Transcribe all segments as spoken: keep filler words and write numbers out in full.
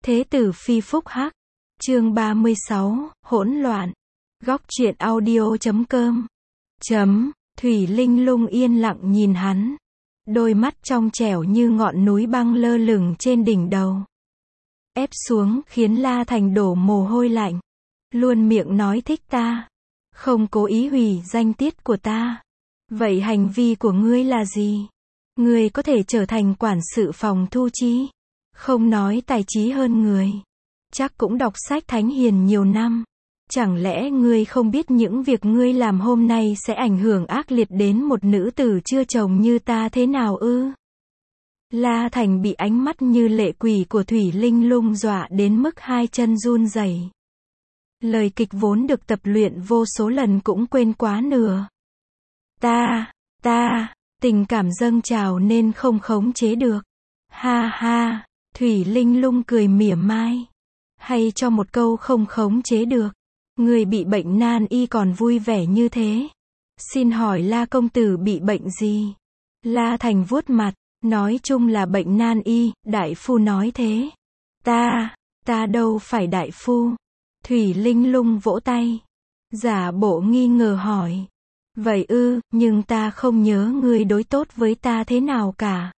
Thế tử phi phúc hắc. Chương ba mươi sáu, hỗn loạn. Góc truyện audio chấm com. Chấm, Thủy Linh Lung yên lặng nhìn hắn. Đôi mắt trong trẻo như ngọn núi băng lơ lửng trên đỉnh đầu. Ép xuống khiến La Thành đổ mồ hôi lạnh. Luôn miệng nói thích ta. Không cố ý hủy danh tiết của ta. Vậy hành vi của ngươi là gì? Ngươi có thể trở thành quản sự phòng thu chi. Không nói tài trí hơn người. Chắc cũng đọc sách thánh hiền nhiều năm. Chẳng lẽ ngươi không biết những việc ngươi làm hôm nay sẽ ảnh hưởng ác liệt đến một nữ tử chưa chồng như ta thế nào ư? La Thành bị ánh mắt như lệ quỷ của Thủy Linh Lung dọa đến mức hai chân run rẩy. Lời kịch vốn được tập luyện vô số lần cũng quên quá nửa. Ta, ta, tình cảm dâng trào nên không khống chế được. Ha ha, Thủy Linh Lung cười mỉa mai. Hay cho một câu không khống chế được. Người bị bệnh nan y còn vui vẻ như thế. Xin hỏi La công tử bị bệnh gì? La Thành vuốt mặt, nói chung là bệnh nan y, đại phu nói thế. Ta, ta đâu phải đại phu. Thủy Linh Lung vỗ tay. Giả bộ nghi ngờ hỏi. Vậy ư, nhưng ta không nhớ ngươi đối tốt với ta thế nào cả.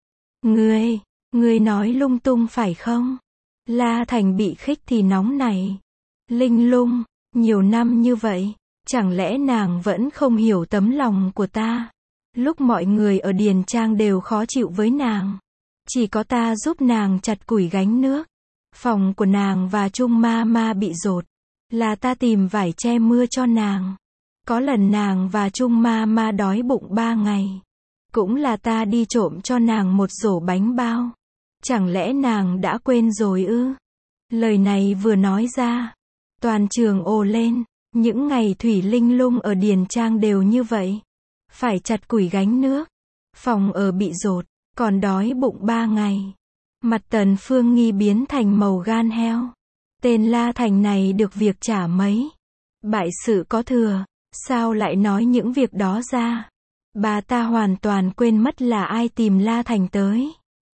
Ngươi, ngươi nói lung tung phải không? La Thành bị khích thì nóng này. Linh Lung, nhiều năm như vậy, chẳng lẽ nàng vẫn không hiểu tấm lòng của ta? Lúc mọi người ở Điền Trang đều khó chịu với nàng. Chỉ có ta giúp nàng chặt củi gánh nước. Phòng của nàng và Trung Ma Ma bị dột. Là ta tìm vải che mưa cho nàng. Có lần nàng và Trung Ma Ma đói bụng ba ngày. Cũng là ta đi trộm cho nàng một rổ bánh bao. Chẳng lẽ nàng đã quên rồi ư? Lời này vừa nói ra. Toàn trường ồ lên. Những ngày Thủy Linh Lung ở Điền Trang đều như vậy. Phải chặt củi gánh nước. Phòng ở bị dột. Còn đói bụng ba ngày. Mặt Tần Phương Nghi biến thành màu gan heo. Tên La Thành này được việc trả mấy. Bại sự có thừa. Sao lại nói những việc đó ra? Bà ta hoàn toàn quên mất là ai tìm La Thành tới.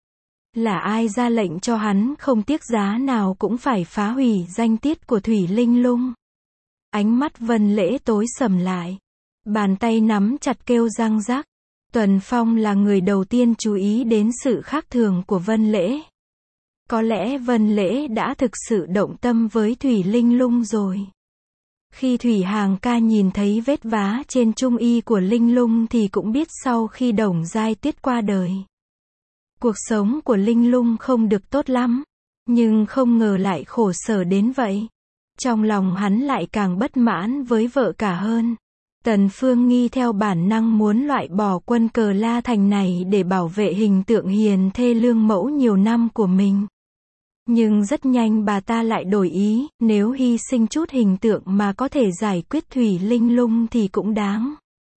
Là ai ra lệnh cho hắn không tiếc giá nào cũng phải phá hủy danh tiết của Thủy Linh Lung. Ánh mắt Vân Lễ tối sầm lại. Bàn tay nắm chặt kêu răng rắc. Tuần Phong là người đầu tiên chú ý đến sự khác thường của Vân Lễ. Có lẽ Vân Lễ đã thực sự động tâm với Thủy Linh Lung rồi. Khi Thủy Hàng ca nhìn thấy vết vá trên trung y của Linh Lung thì cũng biết sau khi Đồng Giai Tuyết qua đời. Cuộc sống của Linh Lung không được tốt lắm. Nhưng không ngờ lại khổ sở đến vậy. Trong lòng hắn lại càng bất mãn với vợ cả hơn. Tần Phương Nghi theo bản năng muốn loại bỏ quân cờ La Thành này để bảo vệ hình tượng hiền thê lương mẫu nhiều năm của mình. Nhưng rất nhanh bà ta lại đổi ý, nếu hy sinh chút hình tượng mà có thể giải quyết Thủy Linh Lung thì cũng đáng.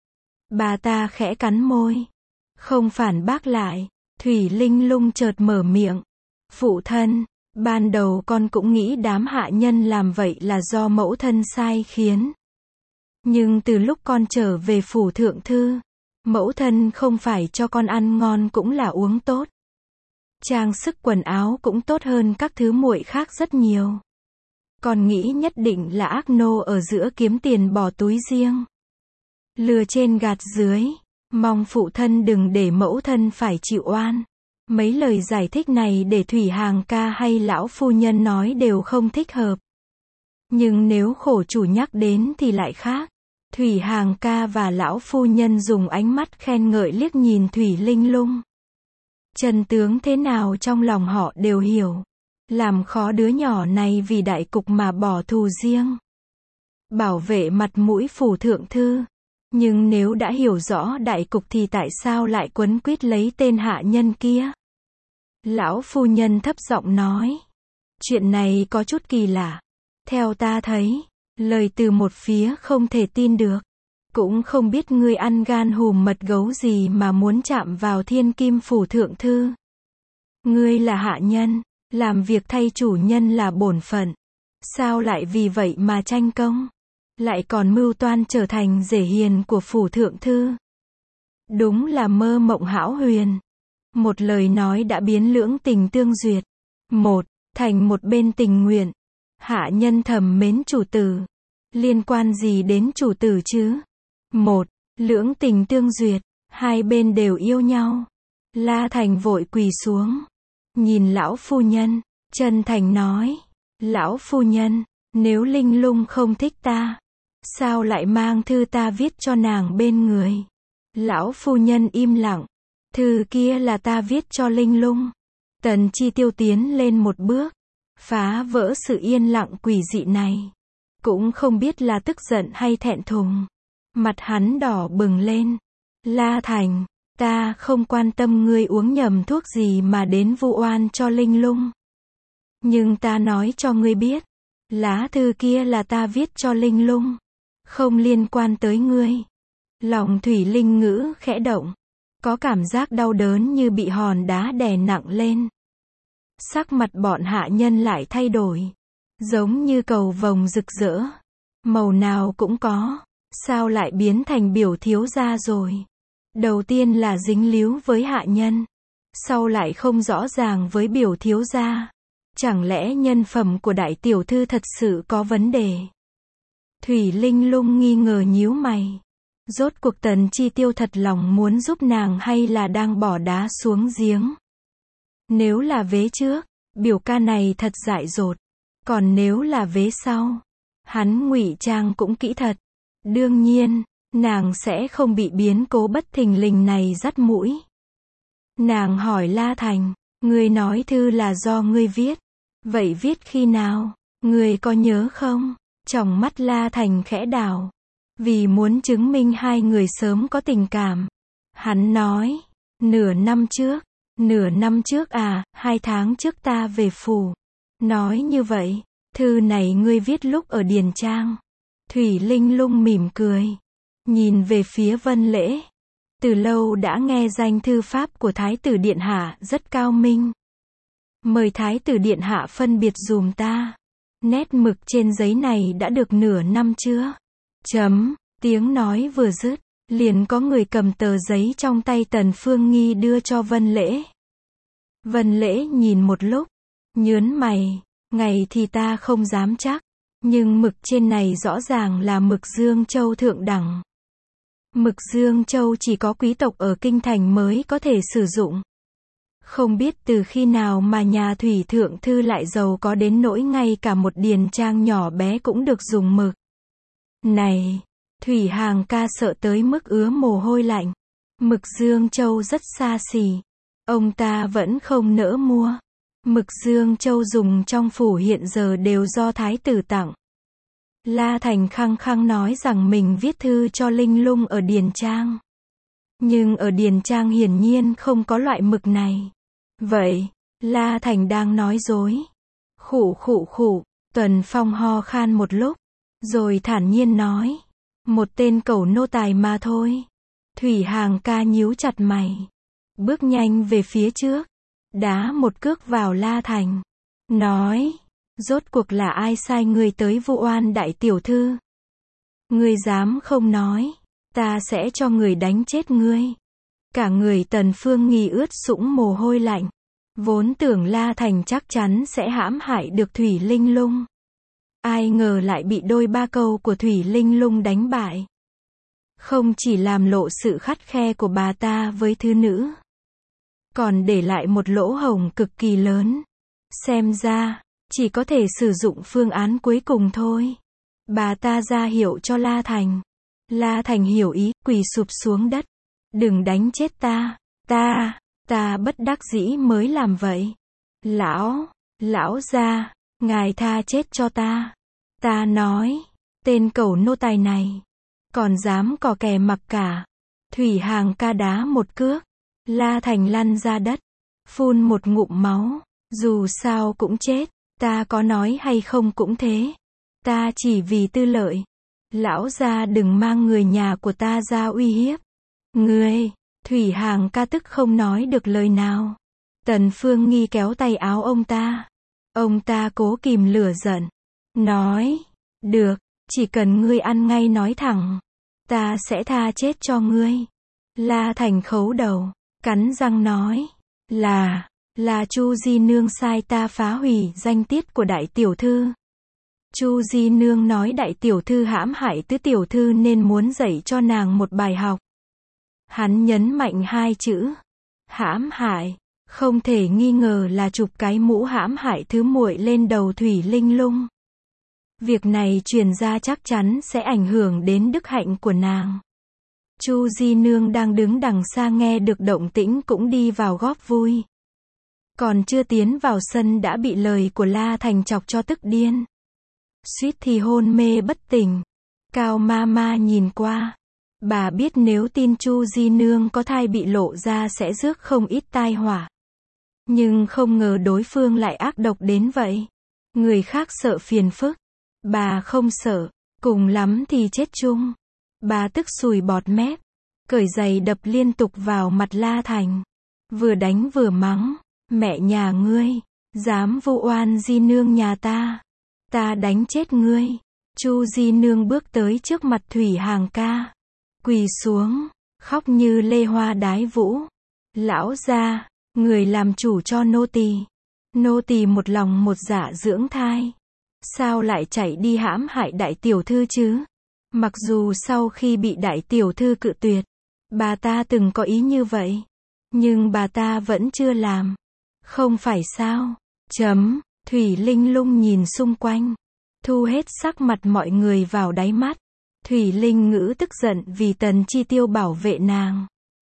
Bà ta khẽ cắn môi. Không phản bác lại. Thủy Linh Lung chợt mở miệng. Phụ thân, ban đầu con cũng nghĩ đám hạ nhân làm vậy là do mẫu thân sai khiến. Nhưng từ lúc con trở về phủ thượng thư, mẫu thân không phải cho con ăn ngon cũng là uống tốt. Trang sức quần áo cũng tốt hơn các thứ muội khác rất nhiều. Con nghĩ nhất định là ác nô ở giữa kiếm tiền bỏ túi riêng. Lừa trên gạt dưới. Mong phụ thân đừng để mẫu thân phải chịu oan. Mấy lời giải thích này để Thủy Hàng ca hay lão phu nhân nói đều không thích hợp. Nhưng nếu khổ chủ nhắc đến thì lại khác. Thủy Hàng ca và lão phu nhân dùng ánh mắt khen ngợi liếc nhìn Thủy Linh Lung. Chân tướng thế nào trong lòng họ đều hiểu. Làm khó đứa nhỏ này vì đại cục mà bỏ thù riêng. Bảo vệ mặt mũi phủ thượng thư. Nhưng nếu đã hiểu rõ đại cục thì tại sao lại quấn quýt lấy tên hạ nhân kia? Lão phu nhân thấp giọng nói. Chuyện này có chút kỳ lạ. Theo ta thấy, lời từ một phía không thể tin được. Cũng không biết ngươi ăn gan hùm mật gấu gì mà muốn chạm vào thiên kim phủ thượng thư. Ngươi là hạ nhân, làm việc thay chủ nhân là bổn phận. Sao lại vì vậy mà tranh công? Lại còn mưu toan trở thành rể hiền của phủ thượng thư. Đúng là mơ mộng hão huyền. Một lời nói đã biến lưỡng tình tương duyệt. Một, thành một bên tình nguyện. Hạ nhân thầm mến chủ tử. Liên quan gì đến chủ tử chứ? Một, lưỡng tình tương duyệt, hai bên đều yêu nhau. La Thành vội quỳ xuống, nhìn lão phu nhân, chân thành nói, lão phu nhân, nếu Linh Lung không thích ta, sao lại mang thư ta viết cho nàng bên người? Lão phu nhân im lặng, thư kia là ta viết cho Linh Lung. Tần Chi Tiêu tiến lên một bước, phá vỡ sự yên lặng quỷ dị này. Cũng không biết là tức giận hay thẹn thùng. Mặt hắn đỏ bừng lên. La Thành, ta không quan tâm ngươi uống nhầm thuốc gì mà đến vu oan cho Linh Lung. Nhưng ta nói cho ngươi biết, lá thư kia là ta viết cho Linh Lung, không liên quan tới ngươi. Lòng Thủy Linh Ngữ khẽ động, có cảm giác đau đớn như bị hòn đá đè nặng lên. Sắc mặt bọn hạ nhân lại thay đổi, giống như cầu vồng rực rỡ, màu nào cũng có, sao lại biến thành biểu thiếu gia rồi? Đầu tiên là dính líu với hạ nhân, sau lại không rõ ràng với biểu thiếu gia. Chẳng lẽ nhân phẩm của đại tiểu thư thật sự có vấn đề? Thủy Linh Lung nghi ngờ nhíu mày. Rốt cuộc Tần Chi Tiêu thật lòng muốn giúp nàng hay là đang bỏ đá xuống giếng? Nếu là vế trước, biểu ca này thật dại dột. Còn nếu là vế sau, hắn ngụy trang cũng kỹ thật. Đương nhiên, nàng sẽ không bị biến cố bất thình lình này dắt mũi. Nàng hỏi La Thành, ngươi nói thư là do ngươi viết. Vậy viết khi nào? Ngươi có nhớ không? Tròng mắt La Thành khẽ đảo. Vì muốn chứng minh hai người sớm có tình cảm. Hắn nói, nửa năm trước. Nửa năm trước à, hai tháng trước ta về phủ. Nói như vậy, thư này ngươi viết lúc ở Điền Trang. Thủy Linh Lung mỉm cười, nhìn về phía Vân Lễ. Từ lâu đã nghe danh thư pháp của Thái tử Điện Hạ rất cao minh. Mời Thái tử Điện Hạ phân biệt dùm ta. Nét mực trên giấy này đã được nửa năm chưa? Chấm, tiếng nói vừa dứt, liền có người cầm tờ giấy trong tay Tần Phương Nghi đưa cho Vân Lễ. Vân Lễ nhìn một lúc, nhớn mày, ngày thì ta không dám chắc, nhưng mực trên này rõ ràng là mực Dương Châu thượng đẳng. Mực Dương Châu chỉ có quý tộc ở kinh thành mới có thể sử dụng. Không biết từ khi nào mà nhà Thủy thượng thư lại giàu có đến nỗi ngay cả một điền trang nhỏ bé cũng được dùng mực. Này, Thủy Hàng ca sợ tới mức ứa mồ hôi lạnh. Mực Dương Châu rất xa xỉ. Ông ta vẫn không nỡ mua. Mực Dương Châu dùng trong phủ hiện giờ đều do thái tử tặng. La Thành khăng khăng nói rằng mình viết thư cho Linh Lung ở Điền Trang. Nhưng ở Điền Trang hiển nhiên không có loại mực này. Vậy, La Thành đang nói dối. Khụ khụ khụ, Tuần Phong ho khan một lúc, rồi thản nhiên nói. Một tên cẩu nô tài mà thôi. Thủy Hàng ca nhíu chặt mày. Bước nhanh về phía trước, đá một cước vào La Thành. Nói, rốt cuộc là ai sai ngươi tới vu oan đại tiểu thư? Ngươi dám không nói, ta sẽ cho người đánh chết ngươi. Cả người Tần Phương Nghi ướt sũng mồ hôi lạnh. Vốn tưởng La Thành chắc chắn sẽ hãm hại được Thủy Linh Lung. Ai ngờ lại bị đôi ba câu của Thủy Linh Lung đánh bại. Không chỉ làm lộ sự khắt khe của bà ta với thứ nữ, còn để lại một lỗ hổng cực kỳ lớn. Xem ra, chỉ có thể sử dụng phương án cuối cùng thôi. Bà ta ra hiệu cho La Thành. La Thành hiểu ý, quỳ sụp xuống đất. Đừng đánh chết ta, ta, ta bất đắc dĩ mới làm vậy. Lão, lão gia, ngài tha chết cho ta. Ta nói, tên cẩu nô tài này, còn dám cò kè mặc cả. Thủy Hàng ca đá một cước. La Thành lăn ra đất, phun một ngụm máu. Dù sao cũng chết, ta có nói hay không cũng thế. Ta chỉ vì tư lợi. Lão gia đừng mang người nhà của ta ra uy hiếp. Ngươi, Thủy Hàng ca tức không nói được lời nào. Tần Phương Nghi kéo tay áo ông ta. Ông ta cố kìm lửa giận. Nói, được, chỉ cần ngươi ăn ngay nói thẳng, ta sẽ tha chết cho ngươi. La Thành khấu đầu, cắn răng nói, là, Là Chu Di Nương sai ta phá hủy danh tiết của đại tiểu thư. Chu Di Nương nói đại tiểu thư hãm hại tứ tiểu thư nên muốn dạy cho nàng một bài học. Hắn nhấn mạnh hai chữ. Hãm hại. Không thể nghi ngờ là chụp cái mũ hãm hại thứ muội lên đầu Thủy Linh Lung. Việc này truyền ra chắc chắn sẽ ảnh hưởng đến đức hạnh của nàng. Chu Di Nương đang đứng đằng xa nghe được động tĩnh cũng đi vào góp vui. Còn chưa tiến vào sân đã bị lời của La Thành chọc cho tức điên. Suýt thì hôn mê bất tỉnh. Cao ma ma nhìn qua. Bà biết nếu tin Chu Di Nương có thai bị lộ ra sẽ rước không ít tai họa. Nhưng không ngờ đối phương lại ác độc đến vậy. Người khác sợ phiền phức. Bà không sợ. Cùng lắm thì chết chung. Bà tức sùi bọt mép. Cởi giày đập liên tục vào mặt La Thành. Vừa đánh vừa mắng. Mẹ nhà ngươi. Dám vu oan Di Nương nhà ta. Ta đánh chết ngươi. Chu Di Nương bước tới trước mặt Thủy Hàng ca. Quỳ xuống. Khóc như lê hoa đái vũ. Lão gia. Người làm chủ cho nô tỳ. Nô tỳ một lòng một dạ dưỡng thai. Sao lại chạy đi hãm hại đại tiểu thư chứ? Mặc dù sau khi bị đại tiểu thư cự tuyệt, bà ta từng có ý như vậy. Nhưng bà ta vẫn chưa làm. Không phải sao? Chấm. Thủy Linh Lung nhìn xung quanh. Thu hết sắc mặt mọi người vào đáy mắt. Thủy Linh Ngữ tức giận vì Tần Chi Tiêu bảo vệ nàng.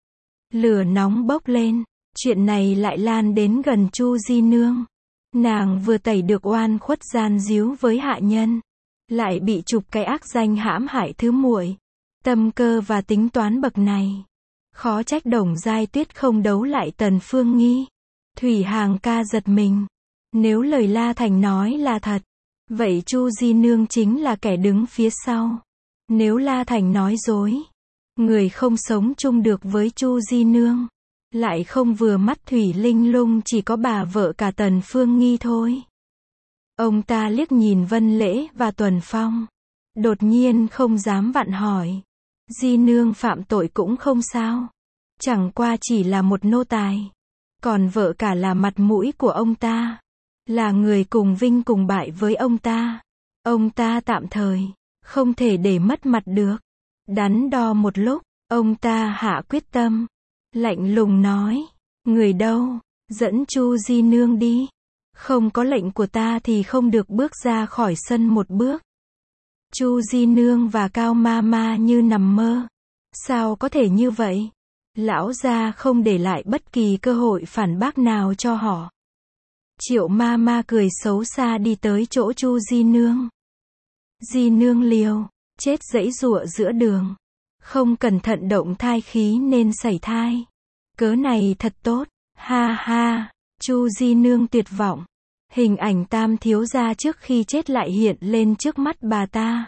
Lửa nóng bốc lên. Chuyện này lại lan đến gần Chu Di Nương. Nàng vừa tẩy được oan khuất gian díu với hạ nhân. Lại bị chụp cái ác danh hãm hại thứ muội. Tâm cơ và tính toán bậc này. Khó trách Đồng Giai Tuyết không đấu lại Tần Phương Nghi. Thủy Hàng ca giật mình. Nếu lời La Thành nói là thật. Vậy Chu Di Nương chính là kẻ đứng phía sau. Nếu La Thành nói dối. Người không sống chung được với Chu Di Nương. Lại không vừa mắt Thủy Linh Lung chỉ có bà vợ cả Tần Phương Nghi thôi. Ông ta liếc nhìn Vân Lễ và Tuần Phong. Đột nhiên không dám vặn hỏi. Di Nương phạm tội cũng không sao. Chẳng qua chỉ là một nô tài. Còn vợ cả là mặt mũi của ông ta. Là người cùng vinh cùng bại với ông ta. Ông ta tạm thời. Không thể để mất mặt được. Đắn đo một lúc. Ông ta hạ quyết tâm. Lạnh lùng nói. Người đâu? Dẫn Chu Di Nương đi. Không có lệnh của ta thì không được bước ra khỏi sân một bước. Chu Di Nương và Cao ma ma như nằm mơ. Sao có thể như vậy? Lão gia không để lại bất kỳ cơ hội phản bác nào cho họ. Triệu ma ma cười xấu xa đi tới chỗ Chu Di Nương. Di Nương liều. Chết giãy giụa giữa đường. Không cẩn thận động thai khí nên sảy thai. Cớ này thật tốt. Ha ha. Chu Di Nương tuyệt vọng. Hình ảnh Tam thiếu gia trước khi chết lại hiện lên trước mắt bà ta.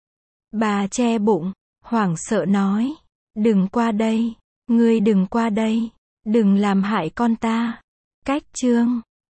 Bà che bụng, hoảng sợ nói. Đừng qua đây. Ngươi đừng qua đây. Đừng làm hại con ta. Cách chương.